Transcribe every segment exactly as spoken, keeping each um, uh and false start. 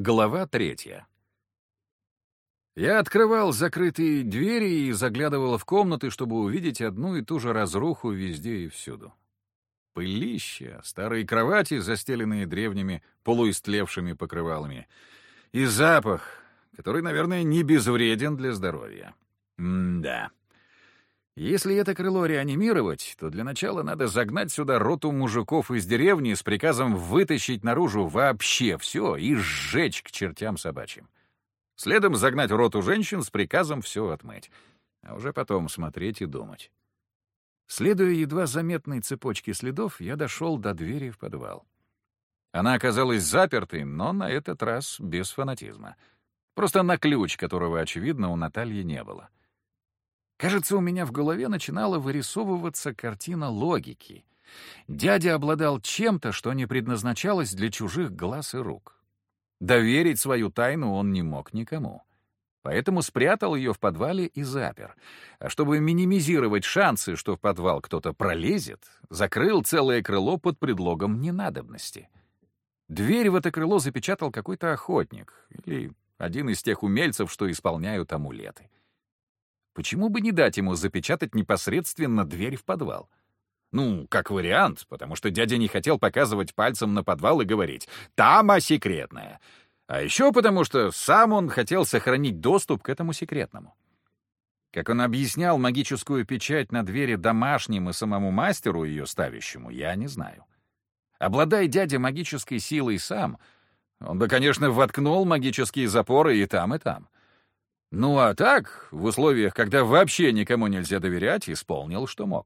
Глава третья. Я открывал закрытые двери и заглядывал в комнаты, чтобы увидеть одну и ту же разруху везде и всюду. Пылище, старые кровати, застеленные древними полуистлевшими покрывалами, и запах, который, наверное, не безвреден для здоровья. М-да. Если это крыло реанимировать, то для начала надо загнать сюда роту мужиков из деревни с приказом вытащить наружу вообще все и сжечь к чертям собачьим. Следом загнать роту женщин с приказом все отмыть, а уже потом смотреть и думать. Следуя едва заметной цепочке следов, я дошел до двери в подвал. Она оказалась запертой, но на этот раз без фанатизма. Просто на ключ, которого, очевидно, у Натальи не было. Кажется, у меня в голове начинала вырисовываться картина логики. Дядя обладал чем-то, что не предназначалось для чужих глаз и рук. Доверить свою тайну он не мог никому. Поэтому спрятал ее в подвале и запер. А чтобы минимизировать шансы, что в подвал кто-то пролезет, закрыл целое крыло под предлогом ненадобности. Дверь в это крыло запечатал какой-то охотник или один из тех умельцев, что исполняют амулеты. Почему бы не дать ему запечатать непосредственно дверь в подвал? Ну, как вариант, потому что дядя не хотел показывать пальцем на подвал и говорить «Тама секретная». А еще потому, что сам он хотел сохранить доступ к этому секретному. Как он объяснял магическую печать на двери домашним и самому мастеру ее ставящему, я не знаю. Обладая дядя магической силой сам, он бы, конечно, воткнул магические запоры и там, и там. Ну а так, в условиях, когда вообще никому нельзя доверять, исполнил, что мог.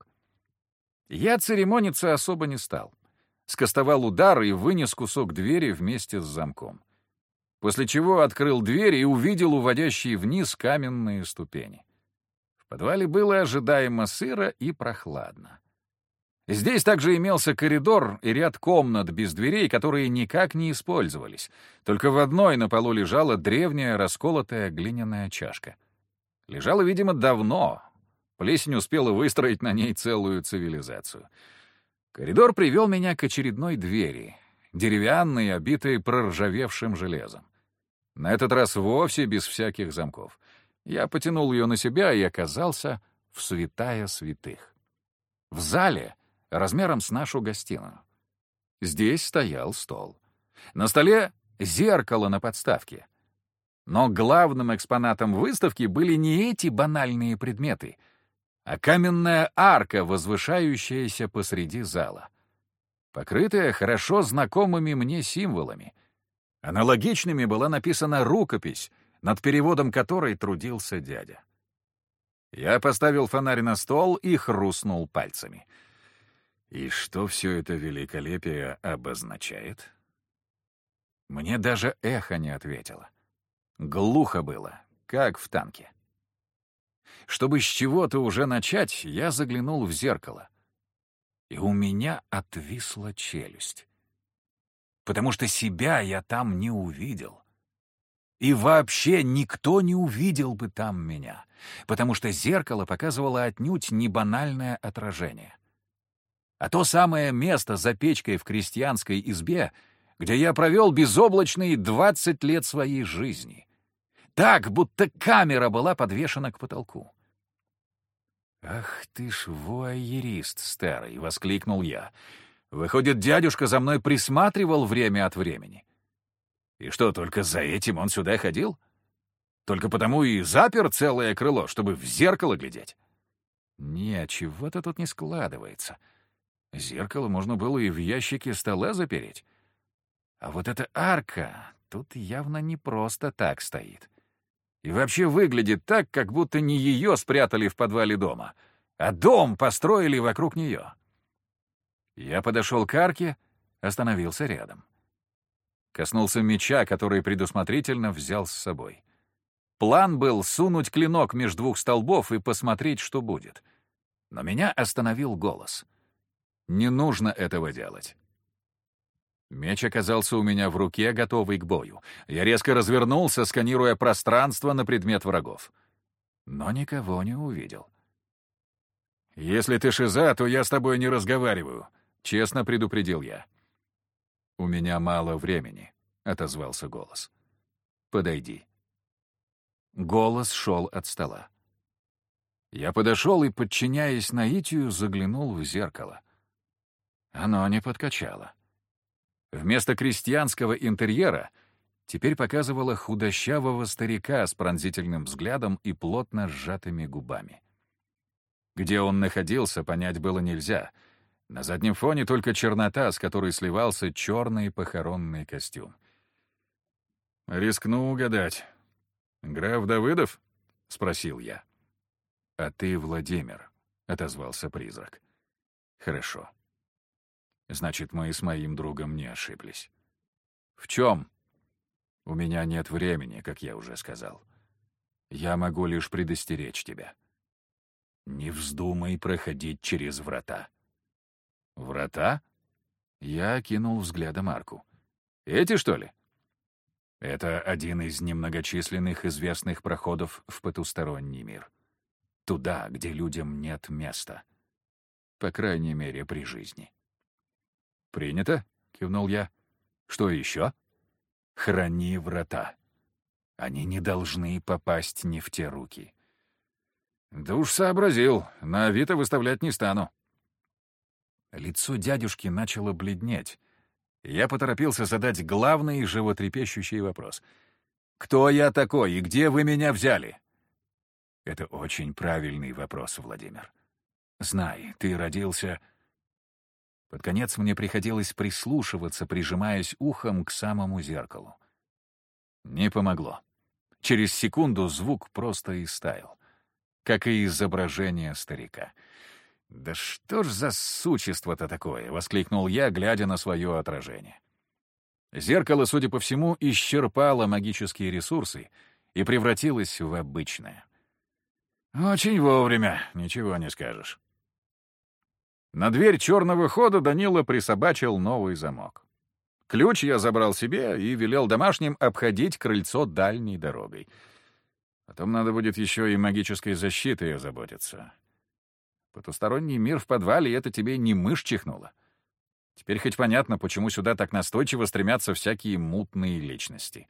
Я церемониться особо не стал. Скостовал удар и вынес кусок двери вместе с замком. После чего открыл дверь и увидел уводящие вниз каменные ступени. В подвале было ожидаемо сыро и прохладно. Здесь также имелся коридор и ряд комнат без дверей, которые никак не использовались. Только в одной на полу лежала древняя расколотая глиняная чашка. Лежала, видимо, давно. Плесень успела выстроить на ней целую цивилизацию. Коридор привел меня к очередной двери, деревянной, обитой проржавевшим железом. На этот раз вовсе без всяких замков. Я потянул ее на себя и оказался в святая святых. В зале размером с нашу гостиную. Здесь стоял стол. На столе зеркало на подставке. Но главным экспонатом выставки были не эти банальные предметы, а каменная арка, возвышающаяся посреди зала, покрытая хорошо знакомыми мне символами. Аналогичными была написана рукопись, над переводом которой трудился дядя. Я поставил фонарь на стол и хрустнул пальцами. И что все это великолепие обозначает? Мне даже эхо не ответило. Глухо было, как в танке. Чтобы с чего-то уже начать, я заглянул в зеркало. И у меня отвисла челюсть. Потому что себя я там не увидел. И вообще никто не увидел бы там меня, потому что зеркало показывало отнюдь не банальное отражение, а то самое место за печкой в крестьянской избе, где я провел безоблачные двадцать лет своей жизни. Так, будто камера была подвешена к потолку. «Ах ты ж вуайерист старый!» — воскликнул я. «Выходит, дядюшка за мной присматривал время от времени. И что, только за этим он сюда ходил? Только потому и запер целое крыло, чтобы в зеркало глядеть?» «Не, чего-то тут не складывается. Зеркало можно было и в ящике стола запереть. А вот эта арка тут явно не просто так стоит. И вообще выглядит так, как будто не ее спрятали в подвале дома, а дом построили вокруг нее». Я подошел к арке, остановился рядом. Коснулся меча, который предусмотрительно взял с собой. План был сунуть клинок между двух столбов и посмотреть, что будет. Но меня остановил голос. Не нужно этого делать. Меч оказался у меня в руке, готовый к бою. Я резко развернулся, сканируя пространство на предмет врагов. Но никого не увидел. «Если ты шиза, то я с тобой не разговариваю», — честно предупредил я. «У меня мало времени», — отозвался голос. Подойди». Голос шел от стола. Я подошел и, подчиняясь наитию, заглянул в зеркало. Оно не подкачало. Вместо крестьянского интерьера теперь показывало худощавого старика с пронзительным взглядом и плотно сжатыми губами. Где он находился, понять было нельзя. На заднем фоне только чернота, с которой сливался черный похоронный костюм. «Рискну угадать. Граф Давыдов?» — спросил я. «А ты Владимир», — отозвался призрак. «Хорошо. Значит, мы с моим другом не ошиблись». «В чем?» «У меня нет времени, как я уже сказал. Я могу лишь предостеречь тебя. Не вздумай проходить через врата». «Врата?» Я окинул взглядом арку. «Эти, что ли?» «Это один из немногочисленных известных проходов в потусторонний мир. Туда, где людям нет места. По крайней мере, при жизни». «Принято», — кивнул я. «Что еще?» «Храни врата. Они не должны попасть не в те руки». «Да уж сообразил. На Авито выставлять не стану». Лицо дядюшки начало бледнеть. Я поторопился задать главный животрепещущий вопрос. «Кто я такой и где вы меня взяли?» «Это очень правильный вопрос, Владимир. Знай, ты родился...» Под конец мне приходилось прислушиваться, прижимаясь ухом к самому зеркалу. Не помогло. Через секунду звук просто истаял, как и изображение старика. «Да что ж за существо-то такое?» — воскликнул я, глядя на свое отражение. Зеркало, судя по всему, исчерпало магические ресурсы и превратилось в обычное. «Очень вовремя, ничего не скажешь». На дверь черного хода Данила присобачил новый замок. Ключ я забрал себе и велел домашним обходить крыльцо дальней дорогой. Потом надо будет еще и магической защитой озаботиться. Потусторонний мир в подвале — это тебе не мышь чихнула. Теперь хоть понятно, почему сюда так настойчиво стремятся всякие мутные личности.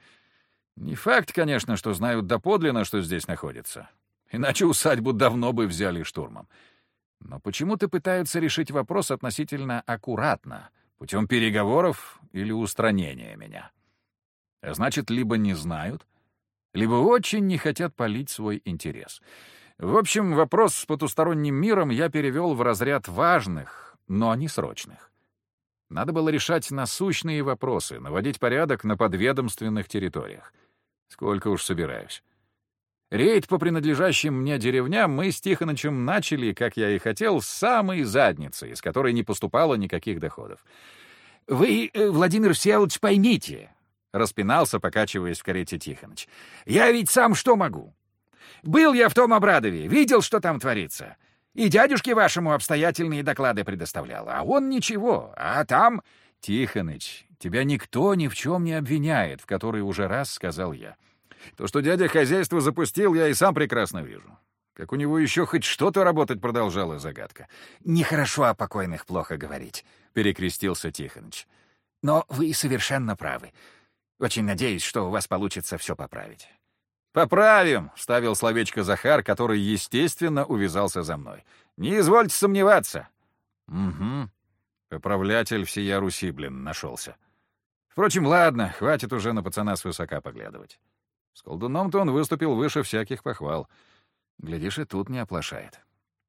Не факт, конечно, что знают доподлинно, что здесь находится. Иначе усадьбу давно бы взяли штурмом. Но почему-то пытаются решить вопрос относительно аккуратно, путем переговоров или устранения меня. А значит, либо не знают, либо очень не хотят палить свой интерес. В общем, вопрос с потусторонним миром я перевел в разряд важных, но не срочных. Надо было решать насущные вопросы, наводить порядок на подведомственных территориях. Сколько уж собираюсь. Рейд по принадлежащим мне деревням мы с Тихонычем начали, как я и хотел, с самой задницы, из которой не поступало никаких доходов. «Вы, Владимир Всеволодович, поймите», — распинался, покачиваясь в карете Тихоныч, — «я ведь сам что могу? Был я в том Обрадове, видел, что там творится. И дядюшке вашему обстоятельные доклады предоставлял, а он ничего, а там...» «Тихоныч, тебя никто ни в чем не обвиняет», — в который уже раз сказал я. То, что дядя хозяйство запустил, я и сам прекрасно вижу. Как у него еще хоть что-то работать продолжала, загадка. «Нехорошо о покойных плохо говорить», — перекрестился Тихоныч. «Но вы совершенно правы. Очень надеюсь, что у вас получится все поправить». «Поправим», — вставил словечко Захар, который, естественно, увязался за мной. «Не извольте сомневаться». «Угу. Поправлятель всея Руси, блин, нашелся. Впрочем, ладно, хватит уже на пацана свысока поглядывать. С колдуном-то он выступил выше всяких похвал. Глядишь, и тут не оплошает».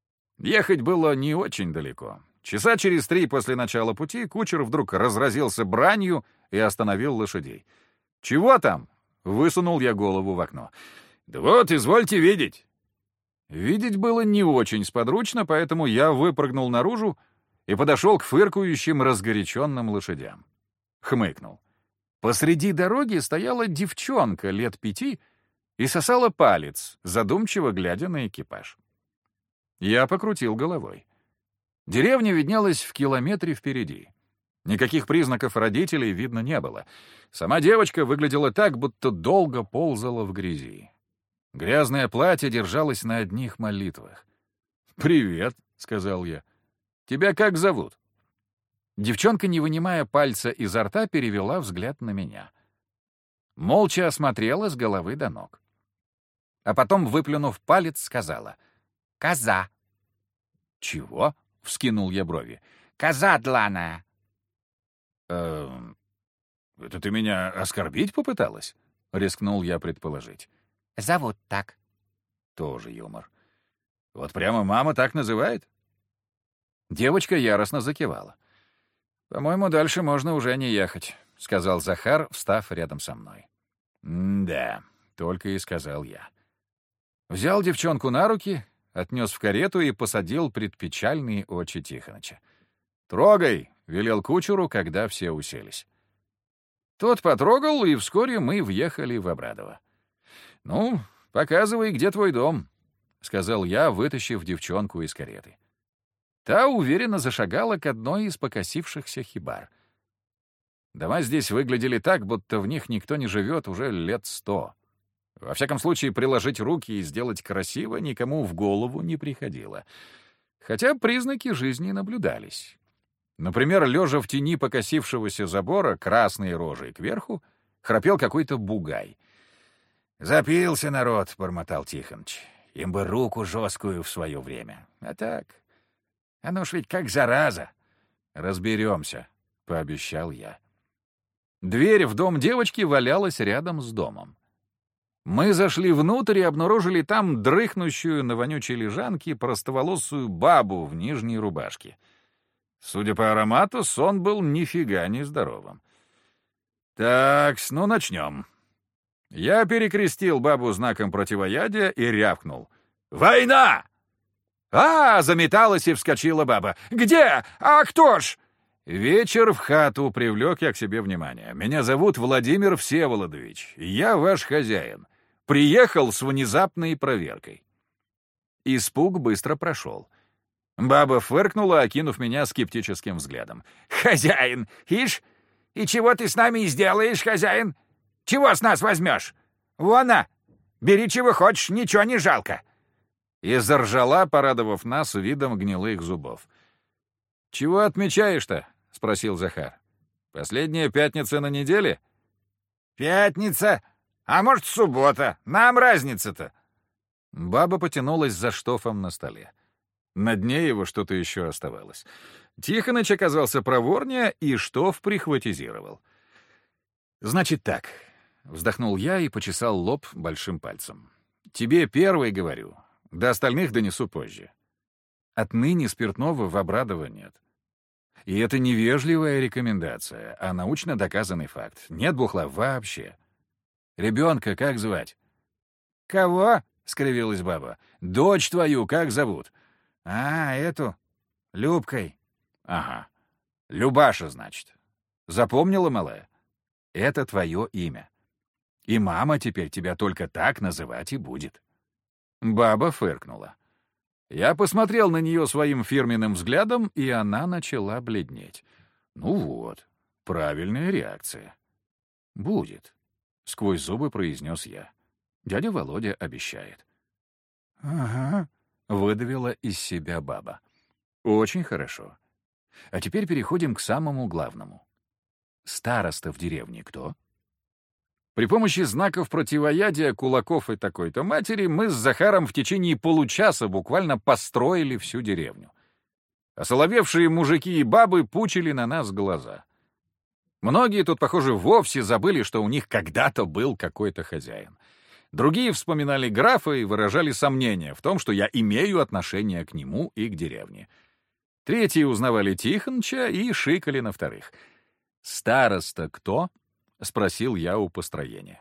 Ехать было не очень далеко. Часа через три после начала пути кучер вдруг разразился бранью и остановил лошадей. «Чего там?» — высунул я голову в окно. «Да вот, извольте видеть». Видеть было не очень сподручно, поэтому я выпрыгнул наружу и подошел к фыркающим разгоряченным лошадям. Хмыкнул. Посреди дороги стояла девчонка лет пяти и сосала палец, задумчиво глядя на экипаж. Я покрутил головой. Деревня виднелась в километре впереди. Никаких признаков родителей видно не было. Сама девочка выглядела так, будто долго ползала в грязи. Грязное платье держалось на одних молитвах. «Привет», — сказал я. «Тебя как зовут?» Девчонка, не вынимая пальца изо рта, перевела взгляд на меня. молча осмотрела с головы до ног. А потом, выплюнув палец, сказала: «Коза». «Чего?» — вскинул я брови. «Коза дланая». «Эм, это ты меня оскорбить попыталась?» — рискнул я предположить. «Зовут так». Тоже юмор. «Вот прямо мама так называет?» Девочка яростно закивала. «По-моему, дальше можно уже не ехать», — сказал Захар, встав рядом со мной. «Да», — только и сказал я. Взял девчонку на руки, отнес в карету и посадил пред печальные очи Тихоныча. «Трогай!» — велел кучеру, когда все уселись. Тот потрогал, и вскоре мы въехали в Обрадово. «Ну, показывай, где твой дом», — сказал я, вытащив девчонку из кареты. Та уверенно зашагала к одной из покосившихся хибар. Дома здесь выглядели так, будто в них никто не живет уже лет сто. Во всяком случае, приложить руки и сделать красиво никому в голову не приходило. Хотя признаки жизни наблюдались. Например, лежа в тени покосившегося забора, красной рожей кверху, храпел какой-то бугай. «Запился народ», — бормотал Тихоныч. «Им бы руку жесткую в свое время. А так, оно ж ведь как зараза». «Разберемся», — пообещал я. Дверь в дом девочки валялась рядом с домом. Мы зашли внутрь и обнаружили там дрыхнущую на вонючей лежанке простоволосую бабу в нижней рубашке. Судя по аромату, сон был нифига не здоровым. Так, ну начнем. Я перекрестил бабу знаком противоядия и рявкнул: «Война!» «А!» — заметалась и вскочила баба. «Где? А кто ж?» Вечер в хату привлек я к себе внимание. «Меня зовут Владимир Всеволодович. Я ваш хозяин. Приехал с внезапной проверкой». Испуг быстро прошел. Баба фыркнула, окинув меня скептическим взглядом. «Хозяин! Ишь! И чего ты с нами сделаешь, хозяин? Чего с нас возьмешь? Вон, на! Бери чего хочешь, ничего не жалко!» И заржала, порадовав нас видом гнилых зубов. «Чего отмечаешь-то?» — спросил Захар. «Последняя пятница на неделе?» «Пятница? А может, суббота? Нам разница-то!» Баба потянулась за штофом на столе. На дне его что-то еще оставалось. Тихоныч оказался проворнее и штоф прихватизировал. «Значит так», — вздохнул я и почесал лоб большим пальцем. «Тебе первый говорю, до остальных донесу позже. Отныне спиртного в Обрадово нет. И это не вежливая рекомендация, а научно доказанный факт. Нет бухла вообще. Ребенка как звать?» «Кого?» — скривилась баба. «Дочь твою как зовут?» «А, эту? Любкой». «Ага. Любаша, значит. Запомнила, малая? Это твое имя. И мама теперь тебя только так называть и будет». Баба фыркнула. Я посмотрел на нее своим фирменным взглядом, и она начала бледнеть. «Ну вот, правильная реакция. Будет», — сквозь зубы произнес я. Дядя Володя обещает. «Ага», — выдавила из себя баба. «Очень хорошо. А теперь переходим к самому главному. Староста в деревне кто?» При помощи знаков противоядия, кулаков и такой-то матери мы с Захаром в течение получаса буквально построили всю деревню. Осоловевшие мужики и бабы пучили на нас глаза. Многие тут, похоже, вовсе забыли, что у них когда-то был какой-то хозяин. Другие вспоминали графа и выражали сомнения в том, что я имею отношение к нему и к деревне. Третьи узнавали Тихоныча и шикали на вторых. «Староста кто?» — спросил я у построения.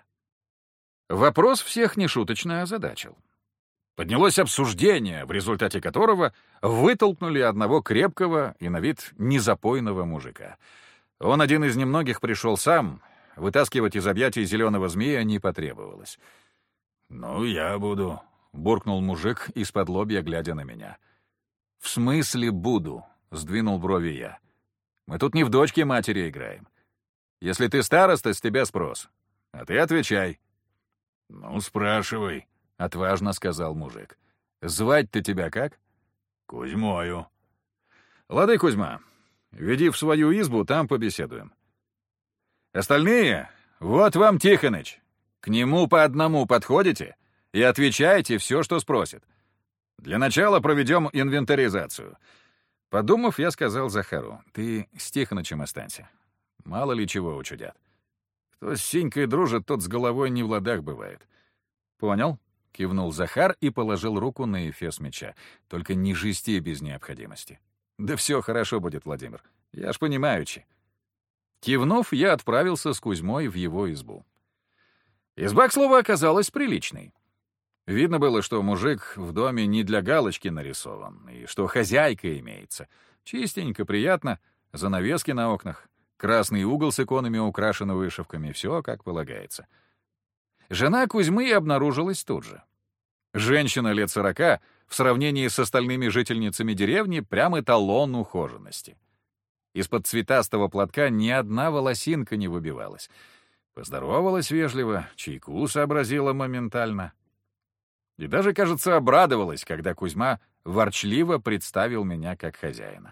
Вопрос всех нешуточно озадачил. Поднялось обсуждение, в результате которого вытолкнули одного крепкого и на вид незапойного мужика. Он один из немногих пришел сам, вытаскивать из объятий зеленого змея не потребовалось. «Ну, я буду», — буркнул мужик из-под лобья, глядя на меня. «В смысле буду?» — сдвинул брови я. «Мы тут не в дочке матери играем. Если ты староста, с тебя спрос. А ты отвечай». «Ну, спрашивай», — отважно сказал мужик. «Звать-то тебя как?» «Кузьмою». «Лады, Кузьма, веди в свою избу, там побеседуем. Остальные вот вам Тихоныч. К нему по одному подходите и отвечаете все, что спросит. Для начала проведем инвентаризацию. Подумав, я сказал Захару: ты с Тихонычем останься. Мало ли чего учудят. Кто с Синькой дружит, тот с головой не в ладах бывает. Понял? Кивнул Захар и положил руку на эфес меча. Только не жести без необходимости. Да все хорошо будет, Владимир. Я ж понимаючи. Кивнув, я отправился с Кузьмой в его избу. Изба, к слову, оказалась приличной. Видно было, что мужик в доме не для галочки нарисован, и что хозяйка имеется. Чистенько, приятно, занавески на окнах, красный угол с иконами украшен вышивками, все как полагается. Жена Кузьмы обнаружилась тут же. Женщина лет сорока, в сравнении с остальными жительницами деревни, прям эталон ухоженности. Из-под цветастого платка ни одна волосинка не выбивалась. Поздоровалась вежливо, чайку сообразила моментально. И даже, кажется, обрадовалась, когда Кузьма ворчливо представил меня как хозяина.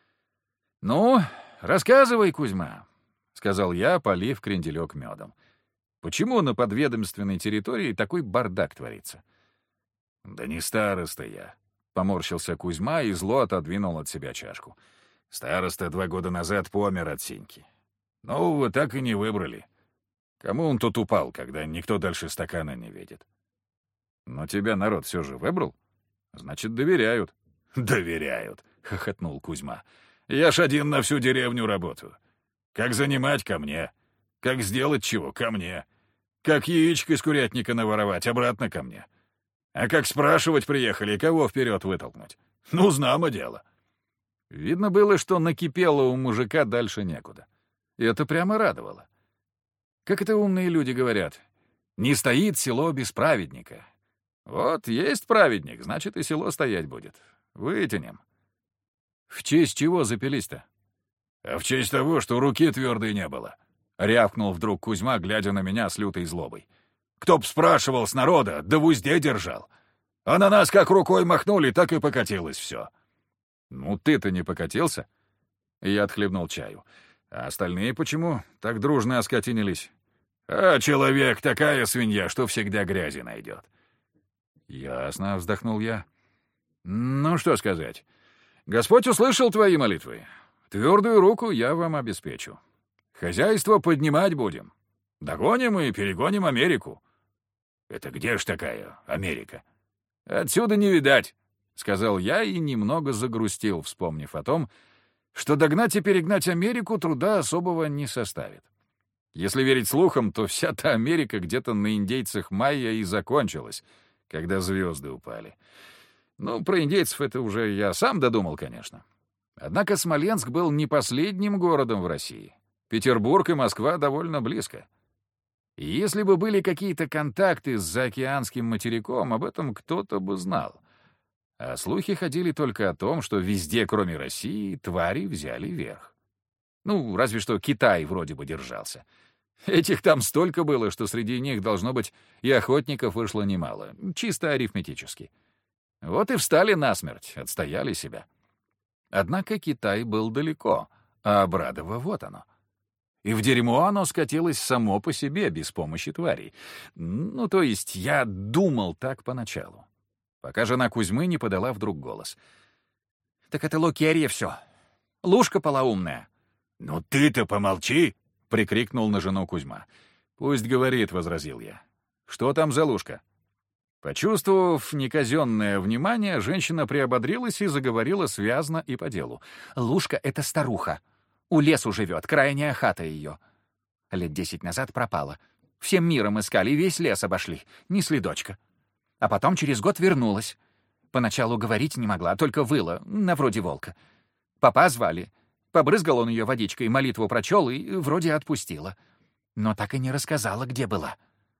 «Ну, рассказывай, Кузьма», — сказал я, полив кренделек медом. «Почему на подведомственной территории такой бардак творится?» «Да не староста я», — поморщился Кузьма и зло отодвинул от себя чашку. «Староста два года назад помер от Синьки. Нового так и не выбрали. Кому он тут упал, когда никто дальше стакана не видит?» «Но тебя народ все же выбрал? Значит, доверяют». «Доверяют», — хохотнул Кузьма. «Я ж один на всю деревню работаю. Как занимать — ко мне. Как сделать чего — ко мне. Как яичко из курятника наворовать — обратно ко мне. А как спрашивать приехали, кого вперед вытолкнуть? Ну, знамо дело». Видно было, что накипело у мужика дальше некуда. И это прямо радовало. Как это умные люди говорят: «Не стоит село без праведника». Вот есть праведник, значит, и село стоять будет. Вытянем. В честь чего запились-то? А в честь того, что руки твердой не было. Рявкнул вдруг Кузьма, глядя на меня с лютой злобой. Кто б спрашивал с народа, да в узде держал. А на нас как рукой махнули, так и покатилось все. Ну ты-то не покатился? Я отхлебнул чаю. А остальные почему так дружно оскотинились? А человек такая свинья, что всегда грязи найдет. «Ясно», — вздохнул я. «Ну, что сказать. Господь услышал твои молитвы. Твердую руку я вам обеспечу. Хозяйство поднимать будем. Догоним и перегоним Америку». «Это где ж такая Америка?» «Отсюда не видать», — сказал я и немного загрустил, вспомнив о том, что догнать и перегнать Америку труда особого не составит. Если верить слухам, то вся та Америка где-то на индейцах майя и закончилась, когда звезды упали. Ну, про индейцев это уже я сам додумал, конечно. Однако Смоленск был не последним городом в России. Петербург и Москва довольно близко. И если бы были какие-то контакты с заокеанским материком, об этом кто-то бы знал. А слухи ходили только о том, что везде, кроме России, твари взяли верх. Ну, разве что Китай вроде бы держался. Этих там столько было, что среди них, должно быть, и охотников вышло немало, чисто арифметически. Вот и встали насмерть, отстояли себя. Однако Китай был далеко, а Абрадово вот оно. И в дерьмо оно скатилось само по себе, без помощи тварей. Ну, то есть я думал так поначалу, пока жена Кузьмы не подала вдруг голос. «Так это Лукерья все. Лушка полоумная». «Ну ты-то помолчи!» — прикрикнул на жену Кузьма. «Пусть говорит», — возразил я. «Что там за Лушка?» Почувствовав неказенное внимание, женщина приободрилась и заговорила связно и по делу. «Лушка — это старуха. У лесу живет, крайняя хата ее. Лет десять назад пропала. Всем миром искали, весь лес обошли. Ни следочка. А потом через год вернулась. Поначалу говорить не могла, только выла, на вроде волка. Папа звали. Побрызгал он ее водичкой, молитву прочел и вроде отпустила. Но так и не рассказала, где была».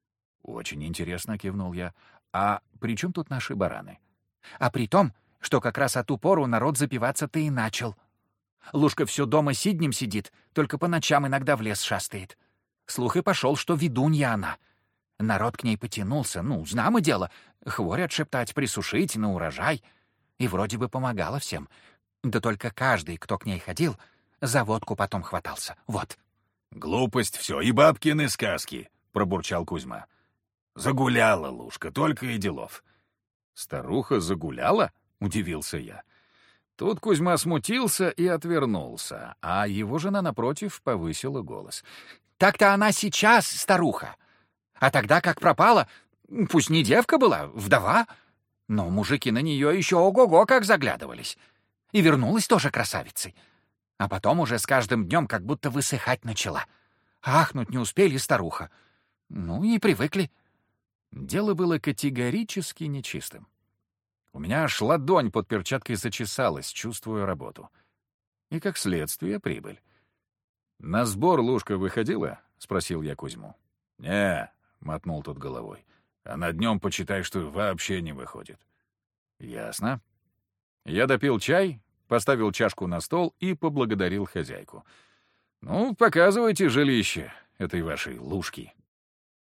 «Очень интересно», — кивнул я. «А при чем тут наши бараны?» «А при том, что как раз от ту пору народ запиваться-то и начал. Лушка все дома сиднем сидит, только по ночам иногда в лес шастает. Слух и пошел, что ведунья она. Народ к ней потянулся, ну, знамо дело, хворь отшептать, присушить на урожай. И вроде бы помогала всем. Да только каждый, кто к ней ходил, за водку потом хватался. Вот. «Глупость все, и бабкины сказки», — пробурчал Кузьма. «Загуляла Лушка, только и делов». «Старуха загуляла?» — удивился я. Тут Кузьма смутился и отвернулся, а его жена, напротив, повысила голос. «Так-то она сейчас старуха. А тогда, как пропала, пусть не девка была, вдова, но мужики на нее еще ого-го как заглядывались. И вернулась тоже красавицей. А потом уже с каждым днем как будто высыхать начала. Ахнуть не успели старуха. Ну и привыкли». Дело было категорически нечистым. У меня аж ладонь под перчаткой зачесалась, чувствуя работу. И, как следствие, прибыль. «На сбор Лушка выходила?» — спросил я Кузьму. «Не», — мотнул тот головой. «Она днем, почитай, что вообще не выходит». «Ясно». Я допил чай, поставил чашку на стол и поблагодарил хозяйку. «Ну, показывайте жилище этой вашей Лушки».